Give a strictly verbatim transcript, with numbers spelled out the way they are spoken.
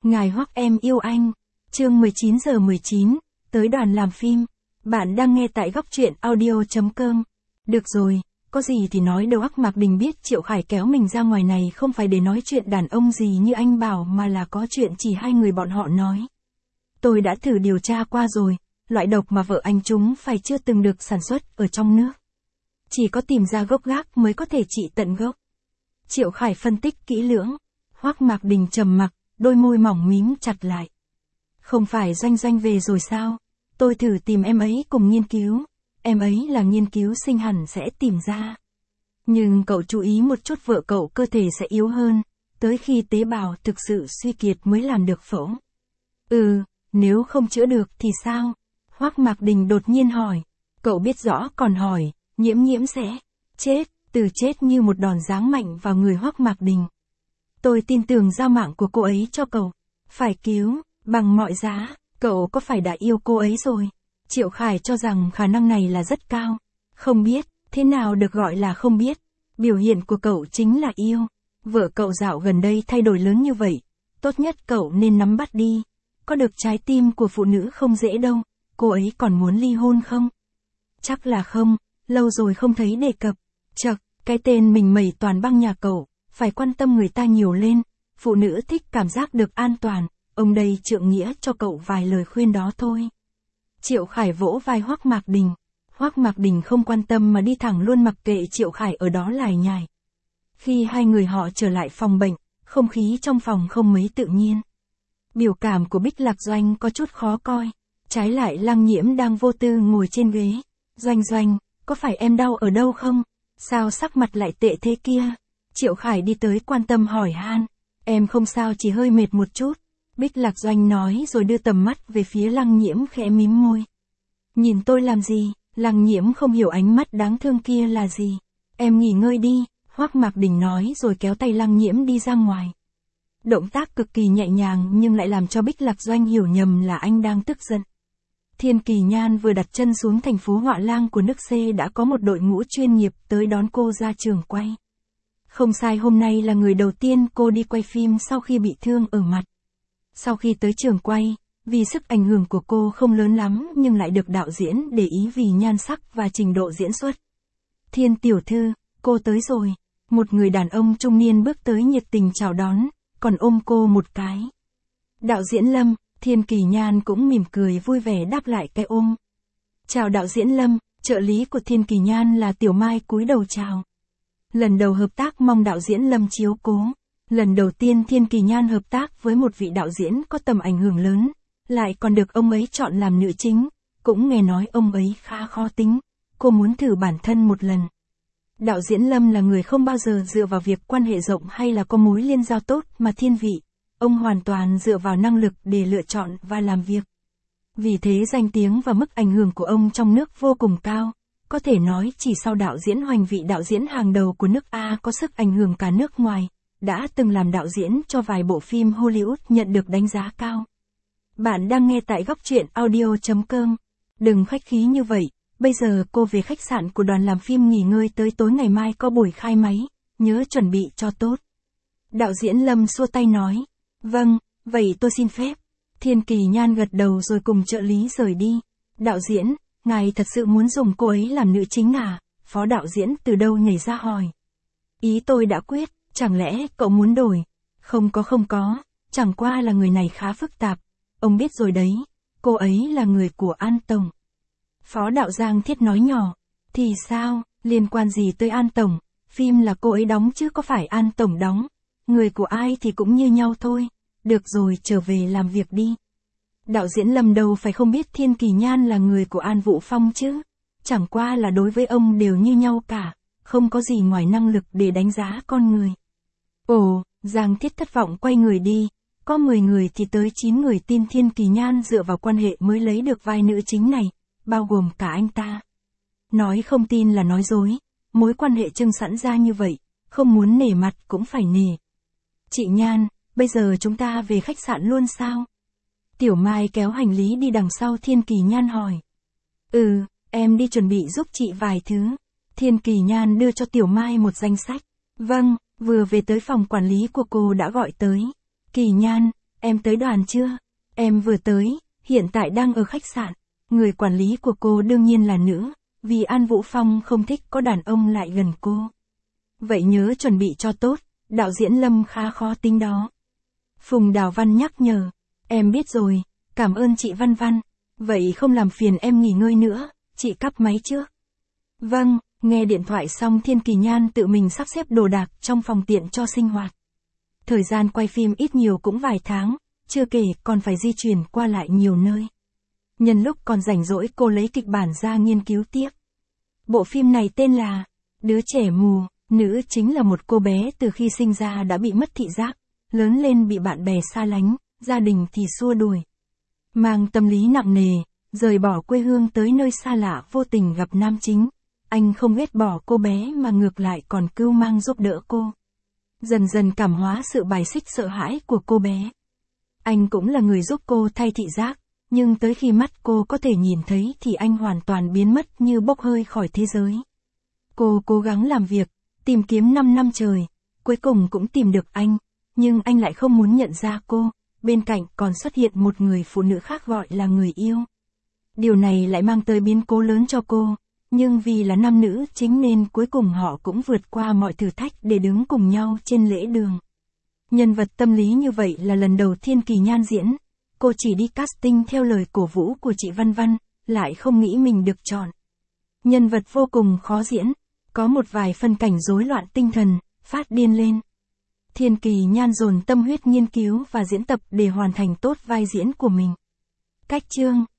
Ngài Hoắc em yêu anh. Chương mười chín giờ mười chín, tới đoàn làm phim. Bạn đang nghe tại góc truyện audio chấm com. Được rồi, có gì thì nói đâu. Hoắc Mạc Đình biết Triệu Khải kéo mình ra ngoài này không phải để nói chuyện đàn ông gì như anh bảo mà là có chuyện chỉ hai người bọn họ nói. Tôi đã thử điều tra qua rồi, loại độc mà vợ anh chúng phải chưa từng được sản xuất ở trong nước. Chỉ có tìm ra gốc gác mới có thể trị tận gốc. Triệu Khải phân tích kỹ lưỡng. Hoắc Mạc Đình trầm mặc, đôi môi mỏng mím chặt lại. Không phải Doanh Doanh về rồi sao? Tôi thử tìm em ấy cùng nghiên cứu. Em ấy là nghiên cứu sinh hẳn sẽ tìm ra. Nhưng cậu chú ý một chút, vợ cậu cơ thể sẽ yếu hơn, tới khi tế bào thực sự suy kiệt mới làm được phẫu. Ừ, nếu không chữa được thì sao? Hoắc Mạc Đình đột nhiên hỏi. Cậu biết rõ còn hỏi, Nhiễm Nhiễm sẽ chết, từ chết như một đòn giáng mạnh vào người Hoắc Mạc Đình. Tôi tin tưởng giao mạng của cô ấy cho cậu. Phải cứu, bằng mọi giá. Cậu có phải đã yêu cô ấy rồi? Triệu Khải cho rằng khả năng này là rất cao. Không biết, thế nào được gọi là không biết? Biểu hiện của cậu chính là yêu. Vợ cậu dạo gần đây thay đổi lớn như vậy. Tốt nhất cậu nên nắm bắt đi. Có được trái tim của phụ nữ không dễ đâu. Cô ấy còn muốn ly hôn không? Chắc là không, lâu rồi không thấy đề cập. Chậc, cái tên mình mẩy toàn băng nhà cậu. Phải quan tâm người ta nhiều lên. Phụ nữ thích cảm giác được an toàn. Ông đây trượng nghĩa cho cậu vài lời khuyên đó thôi. Triệu Khải vỗ vai Hoắc Mạc Đình. Hoắc Mạc Đình không quan tâm mà đi thẳng luôn, mặc kệ Triệu Khải ở đó lải nhải. Khi hai người họ trở lại phòng bệnh, không khí trong phòng không mấy tự nhiên. Biểu cảm của Bích Lạc Doanh có chút khó coi. Trái lại Lăng Nhiễm đang vô tư ngồi trên ghế. Doanh Doanh, có phải em đau ở đâu không? Sao sắc mặt lại tệ thế kia? Triệu Khải đi tới quan tâm hỏi han. Em không sao, chỉ hơi mệt một chút. Bích Lạc Doanh nói rồi đưa tầm mắt về phía Lăng Nhiễm khẽ mím môi. Nhìn tôi làm gì? Lăng Nhiễm không hiểu ánh mắt đáng thương kia là gì. Em nghỉ ngơi đi, Hoắc Mạc Đình nói rồi kéo tay Lăng Nhiễm đi ra ngoài. Động tác cực kỳ nhẹ nhàng nhưng lại làm cho Bích Lạc Doanh hiểu nhầm là anh đang tức giận. Thiên Kỳ Nhan vừa đặt chân xuống thành phố Họa Lang của nước C đã có một đội ngũ chuyên nghiệp tới đón cô ra trường quay. Không sai, hôm nay là người đầu tiên cô đi quay phim sau khi bị thương ở mặt. Sau khi tới trường quay, vì sức ảnh hưởng của cô không lớn lắm nhưng lại được đạo diễn để ý vì nhan sắc và trình độ diễn xuất. Thiên tiểu thư, cô tới rồi. Một người đàn ông trung niên bước tới nhiệt tình chào đón, còn ôm cô một cái. Đạo diễn Lâm, Thiên Kỳ Nhan cũng mỉm cười vui vẻ đáp lại cái ôm. Chào đạo diễn Lâm, trợ lý của Thiên Kỳ Nhan là Tiểu Mai cúi đầu chào. Lần đầu hợp tác mong đạo diễn Lâm chiếu cố. Lần đầu tiên Thiên Kỳ Nhan hợp tác với một vị đạo diễn có tầm ảnh hưởng lớn, lại còn được ông ấy chọn làm nữ chính, cũng nghe nói ông ấy khá khó tính, cô muốn thử bản thân một lần. Đạo diễn Lâm là người không bao giờ dựa vào việc quan hệ rộng hay là có mối liên giao tốt mà thiên vị, ông hoàn toàn dựa vào năng lực để lựa chọn và làm việc. Vì thế danh tiếng và mức ảnh hưởng của ông trong nước vô cùng cao, có thể nói chỉ sau đạo diễn Hoành, vị đạo diễn hàng đầu của nước A có sức ảnh hưởng cả nước ngoài. Đã từng làm đạo diễn cho vài bộ phim Hollywood nhận được đánh giá cao. Bạn đang nghe tại góc truyện audio chấm com. Đừng khách khí như vậy, bây giờ cô về khách sạn của đoàn làm phim nghỉ ngơi tới tối ngày mai có buổi khai máy, nhớ chuẩn bị cho tốt. Đạo diễn Lâm xua tay nói. Vâng, vậy tôi xin phép. Thiên Kỳ Nhan gật đầu rồi cùng trợ lý rời đi. Đạo diễn, ngài thật sự muốn dùng cô ấy làm nữ chính à? Phó đạo diễn từ đâu nhảy ra hỏi. Ý tôi đã quyết. Chẳng lẽ cậu muốn đổi? Không có không có, chẳng qua là người này khá phức tạp. Ông biết rồi đấy, cô ấy là người của An Tổng. Phó đạo Giang Thiết nói nhỏ. Thì sao, liên quan gì tới An Tổng? Phim là cô ấy đóng chứ có phải An Tổng đóng. Người của ai thì cũng như nhau thôi. Được rồi, trở về làm việc đi. Đạo diễn Lâm đâu phải không biết Thiên Kỳ Nhan là người của An Vũ Phong chứ. Chẳng qua là đối với ông đều như nhau cả. Không có gì ngoài năng lực để đánh giá con người. Ồ, Giang Thiết thất vọng quay người đi. Có mười người thì tới chín người tin Thiên Kỳ Nhan dựa vào quan hệ mới lấy được vai nữ chính này, bao gồm cả anh ta. Nói không tin là nói dối. Mối quan hệ trưng sẵn ra như vậy, không muốn nể mặt cũng phải nể. Chị Nhan, bây giờ chúng ta về khách sạn luôn sao? Tiểu Mai kéo hành lý đi đằng sau Thiên Kỳ Nhan hỏi. Ừ, em đi chuẩn bị giúp chị vài thứ. Thiên Kỳ Nhan đưa cho Tiểu Mai một danh sách. Vâng, vừa về tới phòng quản lý của cô đã gọi tới. Kỳ Nhan, em tới đoàn chưa? Em vừa tới, hiện tại đang ở khách sạn. Người quản lý của cô đương nhiên là nữ, vì An Vũ Phong không thích có đàn ông lại gần cô. Vậy nhớ chuẩn bị cho tốt, đạo diễn Lâm khá khó tính đó. Phùng Đào Văn nhắc nhở, em biết rồi, cảm ơn chị Văn Văn. Vậy không làm phiền em nghỉ ngơi nữa, chị cắp máy trước. Vâng, nghe điện thoại xong Thiên Kỳ Nhan tự mình sắp xếp đồ đạc trong phòng tiện cho sinh hoạt. Thời gian quay phim ít nhiều cũng vài tháng, chưa kể còn phải di chuyển qua lại nhiều nơi. Nhân lúc còn rảnh rỗi cô lấy kịch bản ra nghiên cứu tiếp. Bộ phim này tên là Đứa trẻ mù, nữ chính là một cô bé từ khi sinh ra đã bị mất thị giác, lớn lên bị bạn bè xa lánh, gia đình thì xua đuổi. Mang tâm lý nặng nề, rời bỏ quê hương tới nơi xa lạ vô tình gặp nam chính. Anh không ghét bỏ cô bé mà ngược lại còn cưu mang giúp đỡ cô. Dần dần cảm hóa sự bài xích sợ hãi của cô bé. Anh cũng là người giúp cô thay thị giác, nhưng tới khi mắt cô có thể nhìn thấy thì anh hoàn toàn biến mất như bốc hơi khỏi thế giới. Cô cố gắng làm việc, tìm kiếm năm năm trời, cuối cùng cũng tìm được anh, nhưng anh lại không muốn nhận ra cô, bên cạnh còn xuất hiện một người phụ nữ khác gọi là người yêu. Điều này lại mang tới biến cố lớn cho cô, nhưng vì là nam nữ chính nên cuối cùng họ cũng vượt qua mọi thử thách để đứng cùng nhau trên lễ đường. Nhân vật tâm lý như vậy là lần đầu Thiên Kỳ Nhan diễn, cô chỉ đi casting theo lời cổ vũ của chị Văn Văn, lại không nghĩ mình được chọn. Nhân vật vô cùng khó diễn, có một vài phân cảnh rối loạn tinh thần, phát điên lên. Thiên Kỳ Nhan dồn tâm huyết nghiên cứu và diễn tập để hoàn thành tốt vai diễn của mình. Cách chương